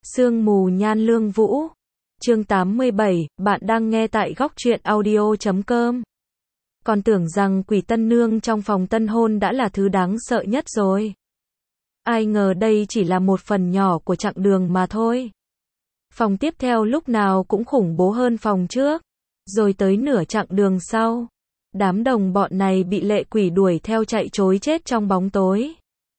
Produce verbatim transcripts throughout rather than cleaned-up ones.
Sương mù nhan lương vũ. Chương tám mươi bảy, bạn đang nghe tại góc truyện audio chấm com. Còn tưởng rằng quỷ tân nương trong phòng tân hôn đã là thứ đáng sợ nhất rồi. Ai ngờ đây chỉ là một phần nhỏ của chặng đường mà thôi. Phòng tiếp theo lúc nào cũng khủng bố hơn phòng trước. Rồi tới nửa chặng đường sau, đám đồng bọn này bị lệ quỷ đuổi theo chạy trối chết trong bóng tối.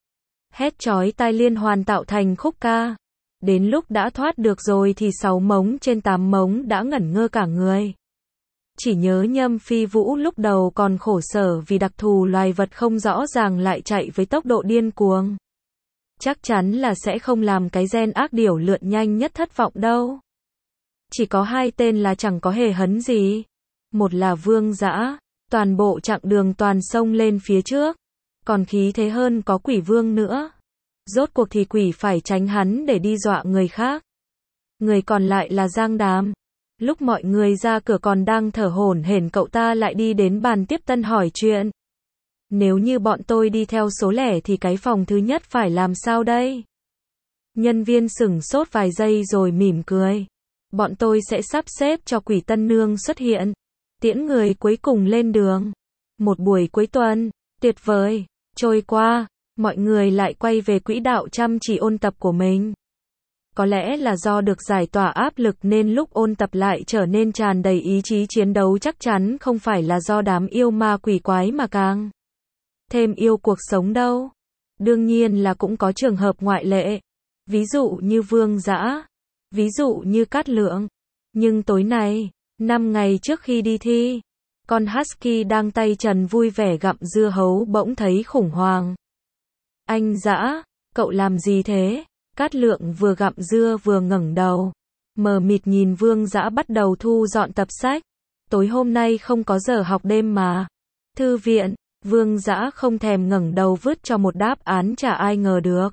Hét chói tai liên hoàn tạo thành khúc ca. Đến lúc đã thoát được rồi thì sáu mống trên tám mống đã ngẩn ngơ cả người. Chỉ nhớ Nhâm Phi Vũ lúc đầu còn khổ sở vì đặc thù loài vật không rõ ràng lại chạy với tốc độ điên cuồng. Chắc chắn là sẽ không làm cái gen ác điểu lượn nhanh nhất thất vọng đâu. Chỉ có hai tên là chẳng có hề hấn gì. Một là Vương Dã, toàn bộ chặng đường toàn xông lên phía trước. Còn khí thế hơn có Quỷ Vương nữa. Rốt cuộc thì quỷ phải tránh hắn để đi dọa người khác. Người còn lại là Giang Đàm. Lúc mọi người ra cửa còn đang thở hổn hển cậu ta lại đi đến bàn tiếp tân hỏi chuyện. Nếu như bọn tôi đi theo số lẻ thì cái phòng thứ nhất phải làm sao đây? Nhân viên sửng sốt vài giây rồi mỉm cười. Bọn tôi sẽ sắp xếp cho quỷ tân nương xuất hiện. Tiễn người cuối cùng lên đường. Một buổi cuối tuần, tuyệt vời, trôi qua. Mọi người lại quay về quỹ đạo chăm chỉ ôn tập của mình. Có lẽ là do được giải tỏa áp lực nên lúc ôn tập lại trở nên tràn đầy ý chí chiến đấu, chắc chắn không phải là do đám yêu ma quỷ quái mà càng thêm yêu cuộc sống đâu. Đương nhiên là cũng có trường hợp ngoại lệ. Ví dụ như Vương Dã. Ví dụ như Cát Lượng. Nhưng tối nay, năm ngày trước khi đi thi, con Husky đang tay trần vui vẻ gặm dưa hấu bỗng thấy khủng hoảng. Anh Dã, cậu làm gì thế? Cát Lượng vừa gặm dưa vừa ngẩng đầu, mờ mịt nhìn Vương Dã bắt đầu thu dọn tập sách. Tối hôm nay không có giờ học đêm mà. Thư viện, Vương Dã không thèm ngẩng đầu vứt cho một đáp án chả ai ngờ được.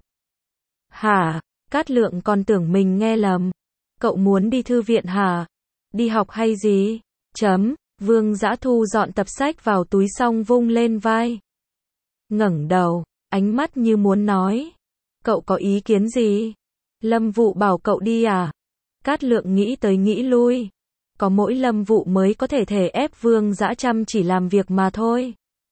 Hả? Cát Lượng còn tưởng mình nghe lầm. Cậu muốn đi thư viện hả? Đi học hay gì? Chấm, Vương Dã thu dọn tập sách vào túi xong vung lên vai. Ngẩng đầu. Ánh mắt như muốn nói. Cậu có ý kiến gì? Lâm Vụ bảo cậu đi à? Cát Lượng nghĩ tới nghĩ lui. Có mỗi Lâm Vụ mới có thể thể ép Vương Dã chăm chỉ làm việc mà thôi.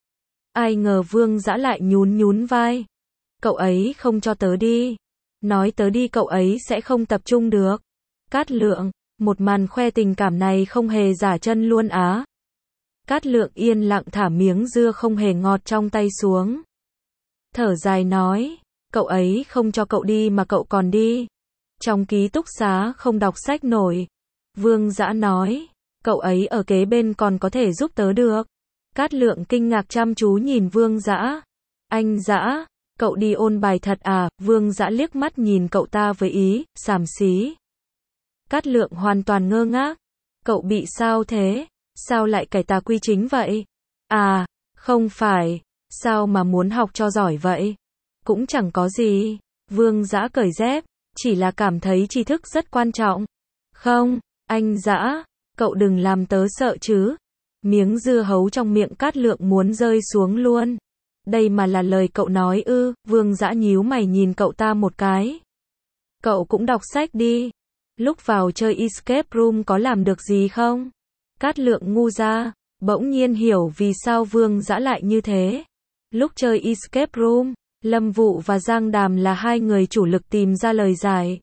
Ai ngờ Vương Dã lại nhún nhún vai. Cậu ấy không cho tớ đi. Nói tớ đi cậu ấy sẽ không tập trung được. Cát Lượng, một màn khoe tình cảm này không hề giả chân luôn á. Cát Lượng yên lặng thả miếng dưa không hề ngọt trong tay xuống. Thở dài nói, cậu ấy không cho cậu đi mà cậu còn đi. Trong ký túc xá không đọc sách nổi. Vương Dã nói, cậu ấy ở kế bên còn có thể giúp tớ được. Cát Lượng kinh ngạc chăm chú nhìn Vương Dã. Anh Dã, cậu đi ôn bài thật à? Vương Dã liếc mắt nhìn cậu ta với ý, xàm xí. Cát Lượng hoàn toàn ngơ ngác. Cậu bị sao thế? Sao lại cải tà quy chính vậy? À, không phải. Sao mà muốn học cho giỏi vậy? Cũng chẳng có gì. Vương Dã cởi dép, chỉ là cảm thấy tri thức rất quan trọng. Không, anh Dã, cậu đừng làm tớ sợ chứ. Miếng dưa hấu trong miệng Cát Lượng muốn rơi xuống luôn. Đây mà là lời cậu nói ư? Vương Dã nhíu mày nhìn cậu ta một cái. Cậu cũng đọc sách đi. Lúc vào chơi escape room có làm được gì không? Cát Lượng ngu ra, bỗng nhiên hiểu vì sao Vương Dã lại như thế. Lúc chơi escape room, Lâm Vụ và Giang Đàm là hai người chủ lực tìm ra lời giải.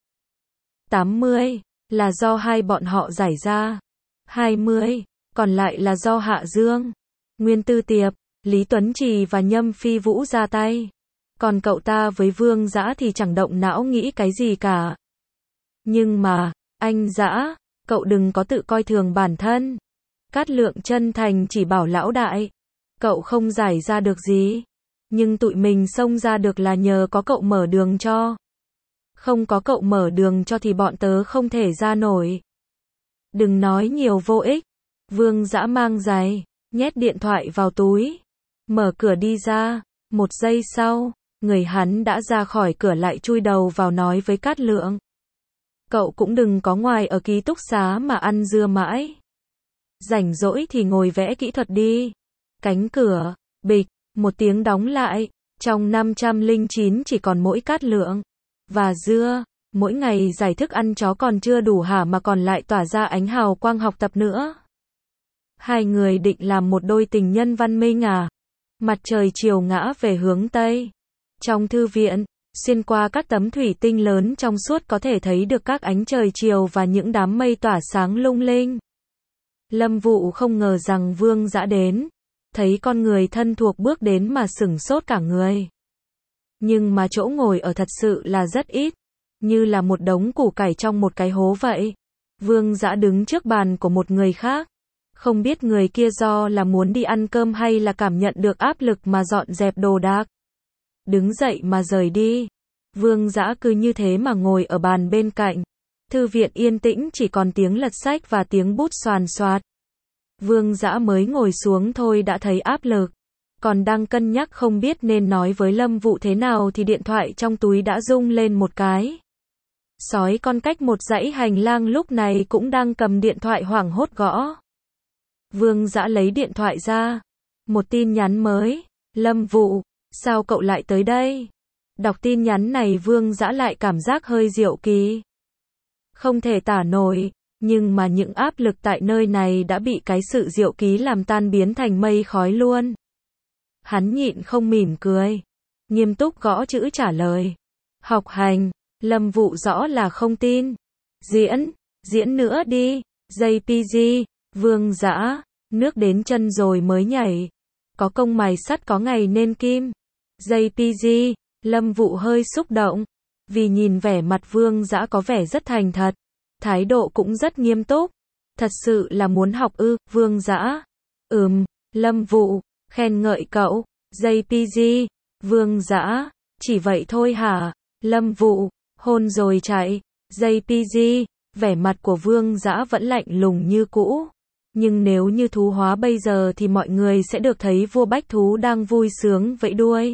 tám mươi là do hai bọn họ giải ra. hai mươi còn lại là do Hạ Dương, Nguyên Tư Tiệp, Lý Tuấn Trì và Nhâm Phi Vũ ra tay. Còn cậu ta với Vương Dã thì chẳng động não nghĩ cái gì cả. Nhưng mà, anh Dã, cậu đừng có tự coi thường bản thân. Cát Lượng chân thành chỉ bảo lão đại. Cậu không giải ra được gì. Nhưng tụi mình xông ra được là nhờ có cậu mở đường cho. Không có cậu mở đường cho thì bọn tớ không thể ra nổi. Đừng nói nhiều vô ích. Vương Dã mang giày, nhét điện thoại vào túi. Mở cửa đi ra. Một giây sau, người hắn đã ra khỏi cửa lại chui đầu vào nói với Cát Lượng. Cậu cũng đừng có ngoài ở ký túc xá mà ăn dưa mãi. Rảnh rỗi thì ngồi vẽ kỹ thuật đi. Cánh cửa, bịch, một tiếng đóng lại. Trong năm trăm lẻ chín chỉ còn mỗi Cát Lượng và dưa. Mỗi ngày giải thức ăn chó còn chưa đủ hả mà còn lại tỏa ra ánh hào quang học tập nữa. Hai người định làm một đôi tình nhân văn minh à? Mặt trời chiều ngã về hướng Tây. Trong thư viện, xuyên qua các tấm thủy tinh lớn trong suốt có thể thấy được các ánh trời chiều và những đám mây tỏa sáng lung linh. Lâm Vụ không ngờ rằng Vương Dã đến. Thấy con người thân thuộc bước đến mà sửng sốt cả người. Nhưng mà chỗ ngồi ở thật sự là rất ít. Như là một đống củ cải trong một cái hố vậy. Vương Dã đứng trước bàn của một người khác. Không biết người kia do là muốn đi ăn cơm hay là cảm nhận được áp lực mà dọn dẹp đồ đạc. Đứng dậy mà rời đi. Vương Dã cứ như thế mà ngồi ở bàn bên cạnh. Thư viện yên tĩnh chỉ còn tiếng lật sách và tiếng bút xoàn xoạt. Vương Dã mới ngồi xuống thôi đã thấy áp lực. Còn đang cân nhắc không biết nên nói với Lâm Vụ thế nào thì điện thoại trong túi đã rung lên một cái. Sói con cách một dãy hành lang lúc này cũng đang cầm điện thoại hoảng hốt gõ. Vương Dã lấy điện thoại ra. Một tin nhắn mới. Lâm Vụ, sao cậu lại tới đây? Đọc tin nhắn này Vương Dã lại cảm giác hơi diệu kỳ. Không thể tả nổi, nhưng mà những áp lực tại nơi này đã bị cái sự diệu ký làm tan biến thành mây khói luôn. Hắn nhịn không mỉm cười. Nghiêm túc gõ chữ trả lời. Học hành. Lâm Vụ rõ là không tin. Diễn, diễn nữa đi. gi pê giê, Vương Dã, nước đến chân rồi mới nhảy. Có công mài sắt có ngày nên kim. gi pê giê, Lâm Vụ hơi xúc động. Vì nhìn vẻ mặt Vương Dã có vẻ rất thành thật. Thái độ cũng rất nghiêm túc. Thật sự là muốn học ư, Vương Dã. Ừm, Lâm Vụ, khen ngợi cậu. gi pê giê, Vương Dã, chỉ vậy thôi hả? Lâm Vụ, hôn rồi chạy. gi pê giê, vẻ mặt của Vương Dã vẫn lạnh lùng như cũ. Nhưng nếu như thú hóa bây giờ thì mọi người sẽ được thấy vua bách thú đang vui sướng vẫy đuôi.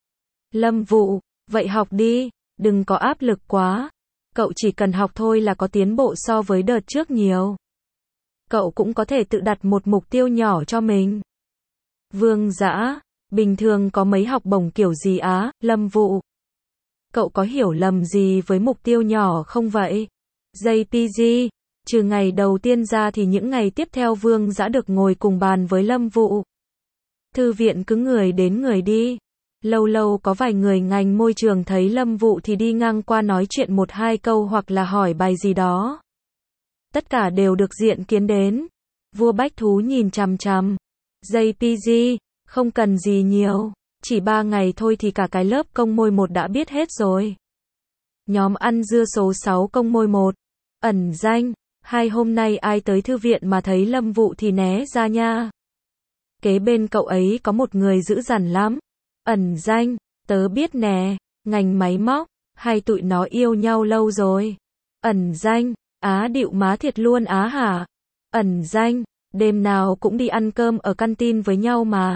Lâm Vụ, vậy học đi, đừng có áp lực quá. Cậu chỉ cần học thôi là có tiến bộ so với đợt trước nhiều. Cậu cũng có thể tự đặt một mục tiêu nhỏ cho mình. Vương Dã, bình thường có mấy học bổng kiểu gì á, Lâm Vụ? Cậu có hiểu lầm gì với mục tiêu nhỏ không vậy? gi pê giê, trừ ngày đầu tiên ra thì những ngày tiếp theo Vương Dã được ngồi cùng bàn với Lâm Vụ. Thư viện cứ người đến người đi. Lâu lâu có vài người ngành môi trường thấy Lâm Vụ thì đi ngang qua nói chuyện một hai câu hoặc là hỏi bài gì đó. Tất cả đều được diện kiến đến. Vua bách thú nhìn chằm chằm. gi pê giê, không cần gì nhiều. Chỉ ba ngày thôi thì cả cái lớp công môi một đã biết hết rồi. Nhóm ăn dưa số sáu công môi một. Ẩn danh. Hai hôm nay ai tới thư viện mà thấy Lâm Vụ thì né ra nha. Kế bên cậu ấy có một người dữ dằn lắm. Ẩn danh, tớ biết nè, ngành máy móc, hai tụi nó yêu nhau lâu rồi. Ẩn danh, á điệu má thiệt luôn á hả? Ẩn danh, đêm nào cũng đi ăn cơm ở canteen với nhau mà.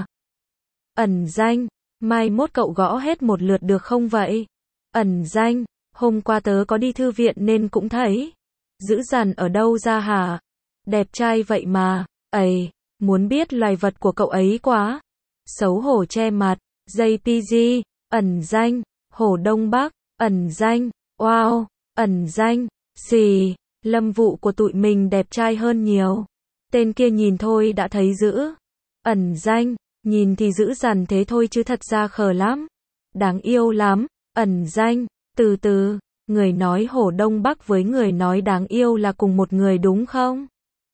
Ẩn danh, mai mốt cậu gõ hết một lượt được không vậy? Ẩn danh, hôm qua tớ có đi thư viện nên cũng thấy. Dữ dằn ở đâu ra hả? Đẹp trai vậy mà, ầy, muốn biết loài vật của cậu ấy quá. Xấu hổ che mặt. gi pê giê, ẩn danh, hổ Đông Bắc, ẩn danh, wow, ẩn danh, xì, Lâm Vụ của tụi mình đẹp trai hơn nhiều. Tên kia nhìn thôi đã thấy dữ. Ẩn danh, nhìn thì dữ dằn thế thôi chứ thật ra khờ lắm. Đáng yêu lắm. Ẩn danh, từ từ, người nói hổ Đông Bắc với người nói đáng yêu là cùng một người đúng không?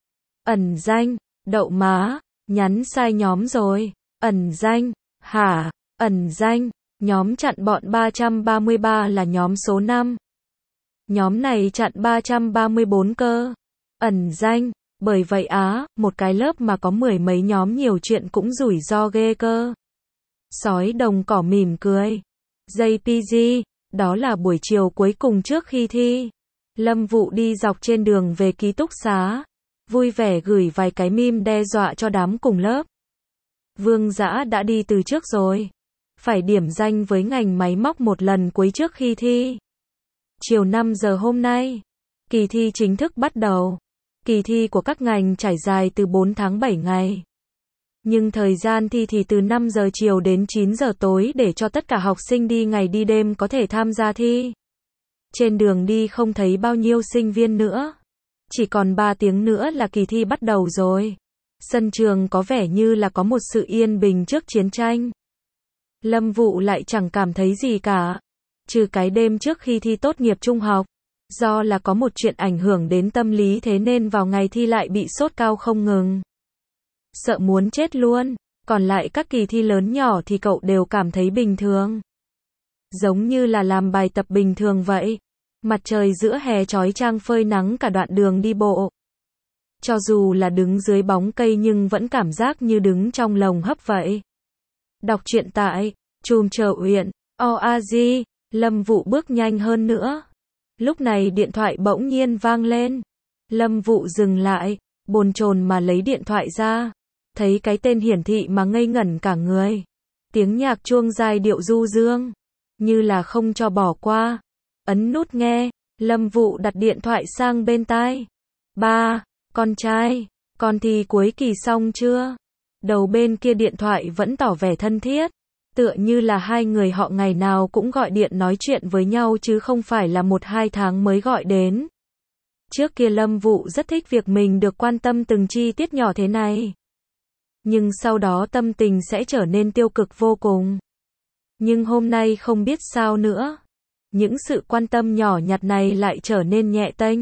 Ẩn danh, đậu má, nhắn sai nhóm rồi. Ẩn danh, hả? Ẩn danh, nhóm chặn bọn ba trăm ba mươi ba là nhóm số năm. Nhóm này chặn ba trăm ba mươi bốn cơ. Ẩn danh, bởi vậy á, một cái lớp mà có mười mấy nhóm nhiều chuyện cũng rủi ro ghê cơ. Sói đồng cỏ mỉm cười. gi pê giê, đó là buổi chiều cuối cùng trước khi thi. Lâm Vụ đi dọc trên đường về ký túc xá. Vui vẻ gửi vài cái meme đe dọa cho đám cùng lớp. Vương Dã đã đi từ trước rồi. Phải điểm danh với ngành máy móc một lần cuối trước khi thi. Chiều năm giờ hôm nay, kỳ thi chính thức bắt đầu. Kỳ thi của các ngành trải dài từ bốn tháng bảy ngày. Nhưng thời gian thi thì từ năm giờ chiều đến chín giờ tối để cho tất cả học sinh đi ngày đi đêm có thể tham gia thi. Trên đường đi không thấy bao nhiêu sinh viên nữa. Chỉ còn ba tiếng nữa là kỳ thi bắt đầu rồi. Sân trường có vẻ như là có một sự yên bình trước chiến tranh. Lâm Vụ lại chẳng cảm thấy gì cả. Trừ cái đêm trước khi thi tốt nghiệp trung học. Do là có một chuyện ảnh hưởng đến tâm lý thế nên vào ngày thi lại bị sốt cao không ngừng. Sợ muốn chết luôn. Còn lại các kỳ thi lớn nhỏ thì cậu đều cảm thấy bình thường. Giống như là làm bài tập bình thường vậy. Mặt trời giữa hè chói chang phơi nắng cả đoạn đường đi bộ. Cho dù là đứng dưới bóng cây nhưng vẫn cảm giác như đứng trong lồng hấp vậy. Đọc truyện tại chùm chờ uyển o a g. Lâm Vụ bước nhanh hơn nữa. Lúc này điện thoại bỗng nhiên vang lên. Lâm Vụ dừng lại, bồn chồn mà lấy điện thoại ra. Thấy cái tên hiển thị mà ngây ngẩn cả người. Tiếng nhạc chuông giai điệu du dương. Như là không cho bỏ qua. Ấn nút nghe, Lâm Vụ đặt điện thoại sang bên tai. Ba, con trai, con thi cuối kỳ xong chưa? Đầu bên kia điện thoại vẫn tỏ vẻ thân thiết. Tựa như là hai người họ ngày nào cũng gọi điện nói chuyện với nhau chứ không phải là một hai tháng mới gọi đến. Trước kia Lâm Vụ rất thích việc mình được quan tâm từng chi tiết nhỏ thế này. Nhưng sau đó tâm tình sẽ trở nên tiêu cực vô cùng. Nhưng hôm nay không biết sao nữa. Những sự quan tâm nhỏ nhặt này lại trở nên nhẹ tênh.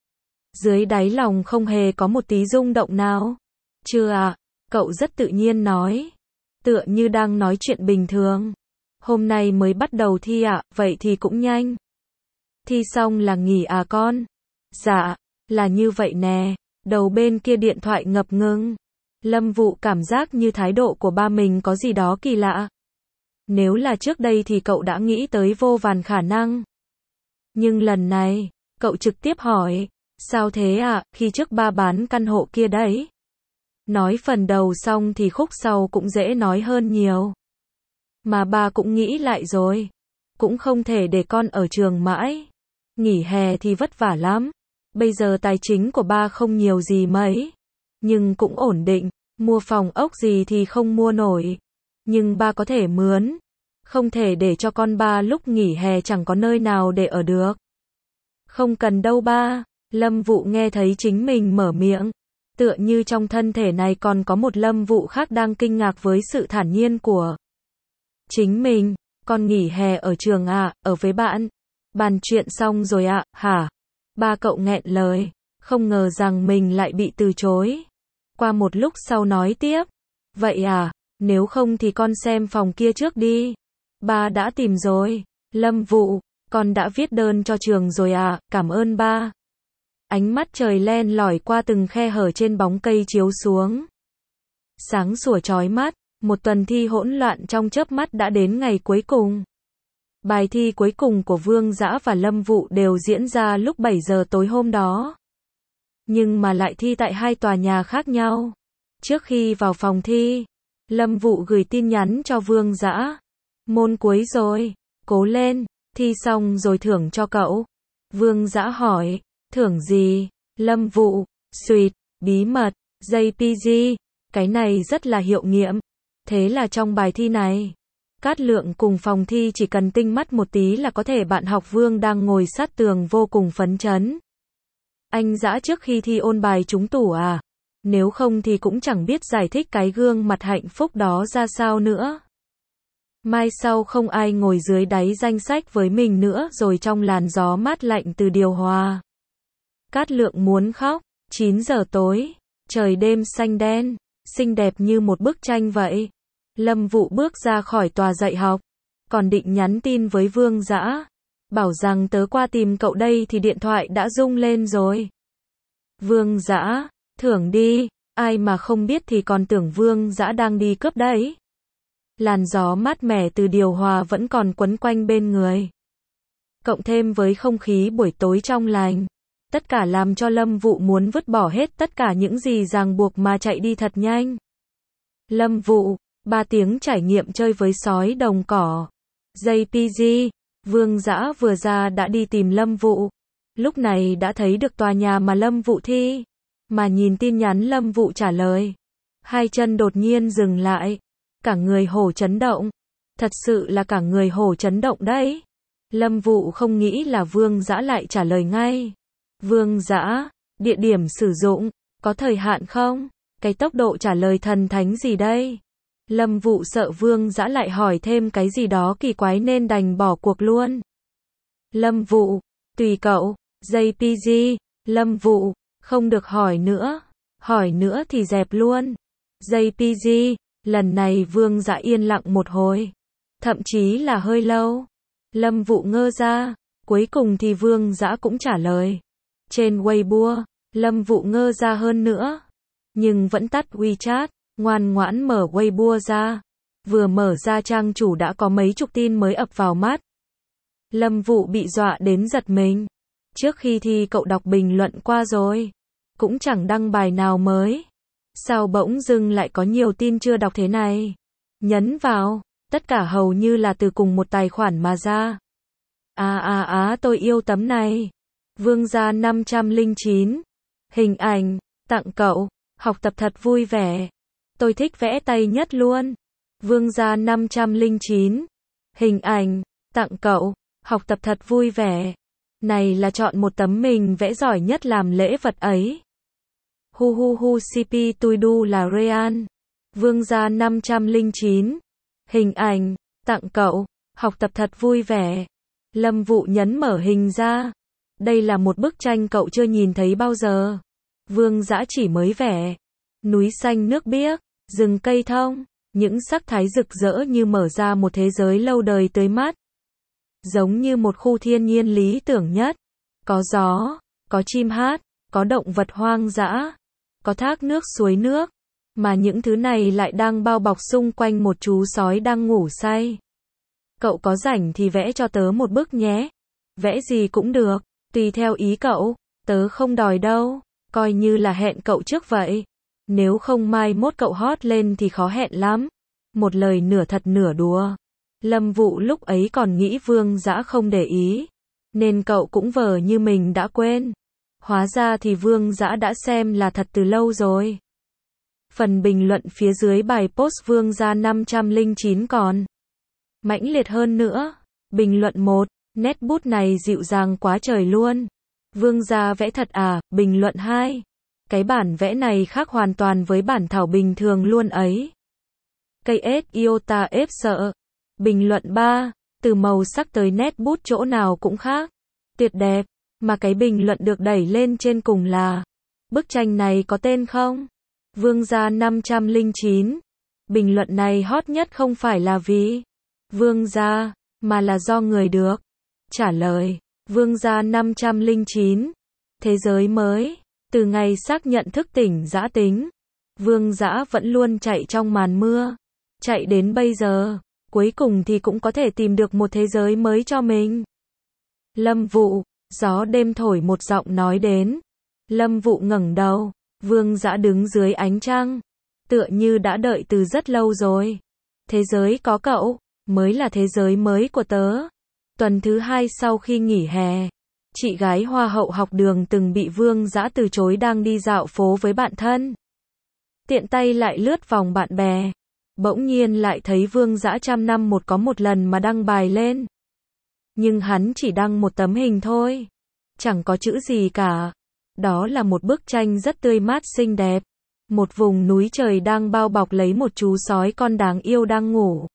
Dưới đáy lòng không hề có một tí rung động nào. Chưa ạ, cậu rất tự nhiên nói. Tựa như đang nói chuyện bình thường. Hôm nay mới bắt đầu thi ạ, vậy thì cũng nhanh. Thi xong là nghỉ à con? Dạ, là như vậy nè. Đầu bên kia điện thoại ngập ngừng. Lâm Vụ cảm giác như thái độ của ba mình có gì đó kỳ lạ. Nếu là trước đây thì cậu đã nghĩ tới vô vàn khả năng. Nhưng lần này, cậu trực tiếp hỏi, sao thế ạ, à, khi trước ba bán căn hộ kia đấy. Nói phần đầu xong thì khúc sau cũng dễ nói hơn nhiều. Mà ba cũng nghĩ lại rồi. Cũng không thể để con ở trường mãi. Nghỉ hè thì vất vả lắm. Bây giờ tài chính của ba không nhiều gì mấy. Nhưng cũng ổn định. Mua phòng ốc gì thì không mua nổi. Nhưng ba có thể mướn. Không thể để cho con ba lúc nghỉ hè chẳng có nơi nào để ở được. Không cần đâu ba. Lâm Vụ nghe thấy chính mình mở miệng. Tựa như trong thân thể này còn có một Lâm Vụ khác đang kinh ngạc với sự thản nhiên của chính mình. Con nghỉ hè ở trường à, ở với bạn. Bàn chuyện xong rồi ạ, à, hả? Ba cậu nghẹn lời. Không ngờ rằng mình lại bị từ chối. Qua một lúc sau nói tiếp. Vậy à, nếu không thì con xem phòng kia trước đi. Ba đã tìm rồi. Lâm Vụ, con đã viết đơn cho trường rồi à, cảm ơn ba. Ánh mắt trời len lỏi qua từng khe hở trên bóng cây chiếu xuống. Sáng sủa chói mắt, một tuần thi hỗn loạn trong chớp mắt đã đến ngày cuối cùng. Bài thi cuối cùng của Vương Dã và Lâm Vụ đều diễn ra lúc bảy giờ tối hôm đó. Nhưng mà lại thi tại hai tòa nhà khác nhau. Trước khi vào phòng thi, Lâm Vụ gửi tin nhắn cho Vương Dã. Môn cuối rồi, cố lên, thi xong rồi thưởng cho cậu. Vương Dã hỏi, thưởng gì? Lâm Vụ, suýt, bí mật, giây pê giê, cái này rất là hiệu nghiệm. Thế là trong bài thi này, Cát Lượng cùng phòng thi chỉ cần tinh mắt một tí là có thể bạn học Vương đang ngồi sát tường vô cùng phấn chấn. Anh Dã trước khi thi ôn bài trúng tủ à? Nếu không thì cũng chẳng biết giải thích cái gương mặt hạnh phúc đó ra sao nữa. Mai sau không ai ngồi dưới đáy danh sách với mình nữa rồi trong làn gió mát lạnh từ điều hòa. Cát Lượng muốn khóc. chín giờ tối, trời đêm xanh đen, xinh đẹp như một bức tranh vậy. Lâm Vụ bước ra khỏi tòa dạy học, còn định nhắn tin với Vương Dã, bảo rằng tớ qua tìm cậu đây thì điện thoại đã rung lên rồi. Vương Dã, thưởng đi, ai mà không biết thì còn tưởng Vương Dã đang đi cướp đấy. Làn gió mát mẻ từ điều hòa vẫn còn quấn quanh bên người. Cộng thêm với không khí buổi tối trong lành. Tất cả làm cho Lâm Vụ muốn vứt bỏ hết tất cả những gì ràng buộc mà chạy đi thật nhanh. Lâm Vụ, ba tiếng trải nghiệm chơi với sói đồng cỏ. giây pê giê, Vương Dã vừa ra đã đi tìm Lâm Vụ. Lúc này đã thấy được tòa nhà mà Lâm Vụ thi. Mà nhìn tin nhắn Lâm Vụ trả lời. Hai chân đột nhiên dừng lại. Cả người hổ chấn động. Thật sự là cả người hổ chấn động đấy. Lâm Vụ không nghĩ là Vương Dã lại trả lời ngay. Vương Dã, địa điểm sử dụng, có thời hạn không? Cái tốc độ trả lời thần thánh gì đây? Lâm Vụ sợ Vương Dã lại hỏi thêm cái gì đó kỳ quái nên đành bỏ cuộc luôn. Lâm Vụ, tùy cậu, gi pê giê, Lâm Vụ, không được hỏi nữa, hỏi nữa thì dẹp luôn. gi pê giê, lần này Vương Dã yên lặng một hồi, thậm chí là hơi lâu. Lâm Vụ ngơ ra, cuối cùng thì Vương Dã cũng trả lời. Trên Weibo, Lâm Vụ ngơ ra hơn nữa, nhưng vẫn tắt WeChat, ngoan ngoãn mở Weibo ra. Vừa mở ra trang chủ đã có mấy chục tin mới ập vào mắt. Lâm Vụ bị dọa đến giật mình. Trước khi thi cậu đọc bình luận qua rồi, cũng chẳng đăng bài nào mới. Sao bỗng dưng lại có nhiều tin chưa đọc thế này? Nhấn vào, tất cả hầu như là từ cùng một tài khoản mà ra. À à à tôi yêu tấm này. Vương Gia năm trăm lẻ chín. Hình ảnh, tặng cậu, học tập thật vui vẻ. Tôi thích vẽ tay nhất luôn. Vương Gia năm trăm lẻ chín. Hình ảnh, tặng cậu, học tập thật vui vẻ. Này là chọn một tấm mình vẽ giỏi nhất làm lễ vật ấy. Hu hu hu xê pê tôi đu là Real. Vương Gia năm trăm lẻ chín. Hình ảnh, tặng cậu, học tập thật vui vẻ. Lâm Vụ nhấn mở hình ra. Đây là một bức tranh cậu chưa nhìn thấy bao giờ. Vương Dã chỉ mới vẽ. Núi xanh nước biếc, rừng cây thông, những sắc thái rực rỡ như mở ra một thế giới lâu đời tới mắt. Giống như một khu thiên nhiên lý tưởng nhất. Có gió, có chim hát, có động vật hoang dã, có thác nước suối nước. Mà những thứ này lại đang bao bọc xung quanh một chú sói đang ngủ say. Cậu có rảnh thì vẽ cho tớ một bức nhé. Vẽ gì cũng được, tùy theo ý cậu, tớ không đòi đâu, coi như là hẹn cậu trước vậy. Nếu không mai mốt cậu hot lên thì khó hẹn lắm. Một lời nửa thật nửa đùa. Lâm Vụ lúc ấy còn nghĩ Vương Dã không để ý, nên cậu cũng vờ như mình đã quên. Hóa ra thì Vương Dã đã xem là thật từ lâu rồi. Phần bình luận phía dưới bài post Vương Gia năm trăm lẻ chín còn mãnh liệt hơn nữa. Bình luận một, nét bút này dịu dàng quá trời luôn. Vương Gia vẽ thật à. Bình luận hai, cái bản vẽ này khác hoàn toàn với bản thảo bình thường luôn ấy. Cây ết iota ép sợ. Bình luận ba, từ màu sắc tới nét bút chỗ nào cũng khác. Tuyệt đẹp. Mà cái bình luận được đẩy lên trên cùng là, bức tranh này có tên không? Vương Gia năm trăm lẻ chín. Bình luận này hot nhất không phải là vì Vương Gia, mà là do người được trả lời. Vương Gia năm trăm lẻ chín. Thế giới mới. Từ ngày xác nhận thức tỉnh dã tính, Vương Dã vẫn luôn chạy trong màn mưa. Chạy đến bây giờ, cuối cùng thì cũng có thể tìm được một thế giới mới cho mình. Lâm Vụ, gió đêm thổi một giọng nói đến. Lâm Vụ ngẩng đầu. Vương Dã đứng dưới ánh trăng, tựa như đã đợi từ rất lâu rồi. Thế giới có cậu, mới là thế giới mới của tớ. Tuần thứ hai sau khi nghỉ hè, chị gái hoa hậu học đường từng bị Vương Dã từ chối đang đi dạo phố với bạn thân. Tiện tay lại lướt vòng bạn bè. Bỗng nhiên lại thấy Vương Dã trăm năm một có một lần mà đăng bài lên. Nhưng hắn chỉ đăng một tấm hình thôi. Chẳng có chữ gì cả. Đó là một bức tranh rất tươi mát xinh đẹp. Một vùng núi trời đang bao bọc lấy một chú sói con đáng yêu đang ngủ.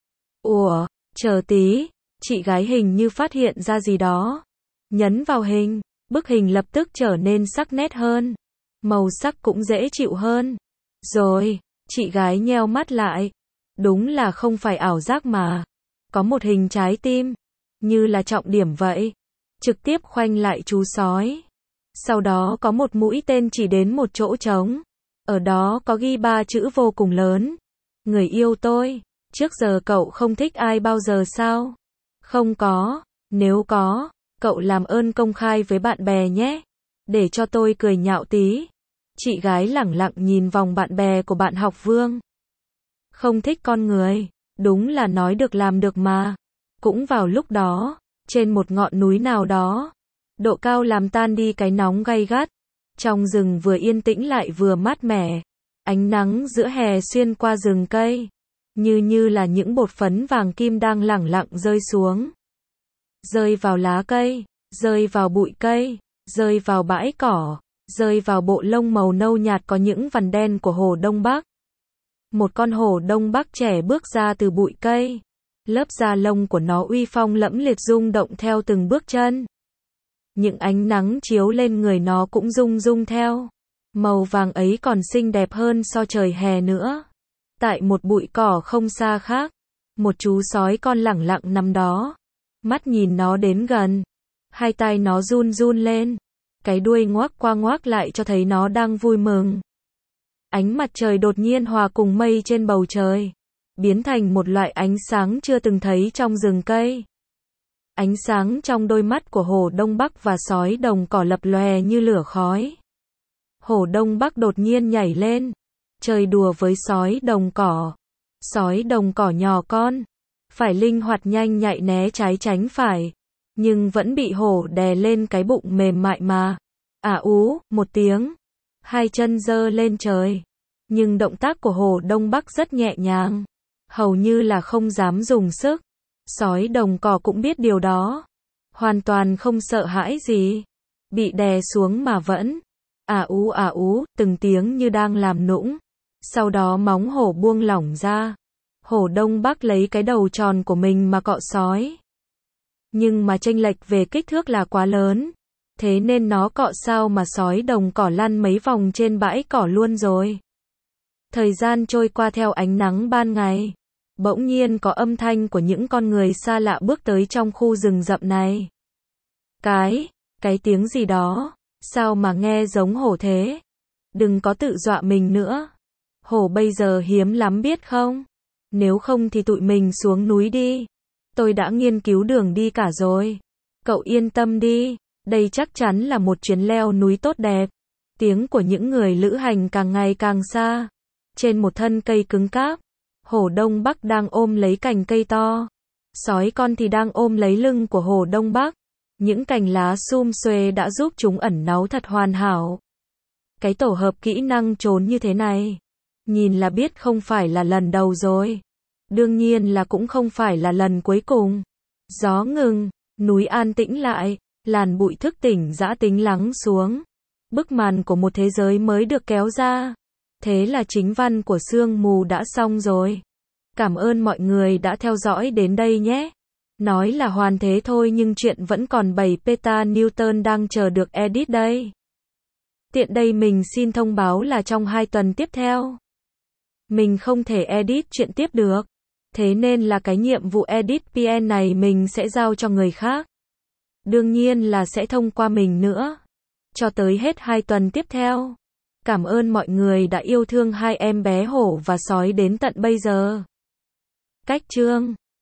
Ủa, chờ tí, chị gái hình như phát hiện ra gì đó. Nhấn vào hình, bức hình lập tức trở nên sắc nét hơn. Màu sắc cũng dễ chịu hơn. Rồi, chị gái nheo mắt lại. Đúng là không phải ảo giác mà. Có một hình trái tim, như là trọng điểm vậy. Trực tiếp khoanh lại chú sói. Sau đó có một mũi tên chỉ đến một chỗ trống. Ở đó có ghi ba chữ vô cùng lớn. Người yêu tôi. Trước giờ cậu không thích ai bao giờ sao? Không có. Nếu có, cậu làm ơn công khai với bạn bè nhé. Để cho tôi cười nhạo tí. Chị gái lẳng lặng nhìn vòng bạn bè của bạn học Vương. Không thích con người. Đúng là nói được làm được mà. Cũng vào lúc đó, trên một ngọn núi nào đó, độ cao làm tan đi cái nóng gay gắt. Trong rừng vừa yên tĩnh lại vừa mát mẻ. Ánh nắng giữa hè xuyên qua rừng cây. Như như là những bột phấn vàng kim đang lẳng lặng rơi xuống. rơi vào lá cây, rơi vào bụi cây, rơi vào bãi cỏ, rơi vào bộ lông màu nâu nhạt có những vằn đen của hổ Đông Bắc. Một con hổ Đông Bắc trẻ bước ra từ bụi cây. Lớp da lông của nó uy phong lẫm liệt rung động theo từng bước chân. Những ánh nắng chiếu lên người nó cũng rung rung theo. Màu vàng ấy còn xinh đẹp hơn so trời hè nữa. Tại một bụi cỏ không xa khác, một chú sói con lẳng lặng nằm đó. Mắt nhìn nó đến gần. Hai tay nó run run lên. Cái đuôi ngoác qua ngoác lại cho thấy nó đang vui mừng. Ánh mặt trời đột nhiên hòa cùng mây trên bầu trời, biến thành một loại ánh sáng chưa từng thấy trong rừng cây. Ánh sáng trong đôi mắt của hổ Đông Bắc và sói đồng cỏ lập lòe như lửa khói. Hổ Đông Bắc đột nhiên nhảy lên, chơi đùa với sói đồng cỏ. Sói đồng cỏ nhỏ con, phải linh hoạt nhanh nhạy né trái tránh phải, nhưng vẫn bị hổ đè lên cái bụng mềm mại mà. Ả ú, một tiếng, hai chân giơ lên trời. Nhưng động tác của hổ Đông Bắc rất nhẹ nhàng, hầu như là không dám dùng sức. Sói đồng cỏ cũng biết điều đó, hoàn toàn không sợ hãi gì. Bị đè xuống mà vẫn ả ú ả ú, từng tiếng như đang làm nũng. Sau đó móng hổ buông lỏng ra. Hổ Đông Bắc lấy cái đầu tròn của mình mà cọ sói. Nhưng mà chênh lệch về kích thước là quá lớn. Thế nên nó cọ sao mà sói đồng cỏ lăn mấy vòng trên bãi cỏ luôn rồi. Thời gian trôi qua theo ánh nắng ban ngày. Bỗng nhiên có âm thanh của những con người xa lạ bước tới trong khu rừng rậm này. Cái, cái tiếng gì đó, sao mà nghe giống hổ thế? Đừng có tự dọa mình nữa. Hổ bây giờ hiếm lắm biết không? Nếu không thì tụi mình xuống núi đi. Tôi đã nghiên cứu đường đi cả rồi. Cậu yên tâm đi, đây chắc chắn là một chuyến leo núi tốt đẹp. Tiếng của những người lữ hành càng ngày càng xa. Trên một thân cây cứng cáp, hổ Đông Bắc đang ôm lấy cành cây to. Sói con thì đang ôm lấy lưng của hổ Đông Bắc. Những cành lá sum xuê đã giúp chúng ẩn náu thật hoàn hảo. Cái tổ hợp kỹ năng trốn như thế này, nhìn là biết không phải là lần đầu rồi. Đương nhiên là cũng không phải là lần cuối cùng. Gió ngừng, núi an tĩnh lại, làn bụi thức tỉnh dã tính lắng xuống. Bức màn của một thế giới mới được kéo ra. Thế là chính văn của sương mù đã xong rồi. Cảm ơn mọi người đã theo dõi đến đây nhé. Nói là hoàn thế thôi nhưng chuyện vẫn còn bảy peta Newton đang chờ được edit đây. Tiện đây mình xin thông báo là trong hai tuần tiếp theo, mình không thể edit chuyện tiếp được. Thế nên là cái nhiệm vụ edit pê en này mình sẽ giao cho người khác. Đương nhiên là sẽ thông qua mình nữa. Cho tới hết hai tuần tiếp theo. Cảm ơn mọi người đã yêu thương hai em bé hổ và sói đến tận bây giờ. Cách chương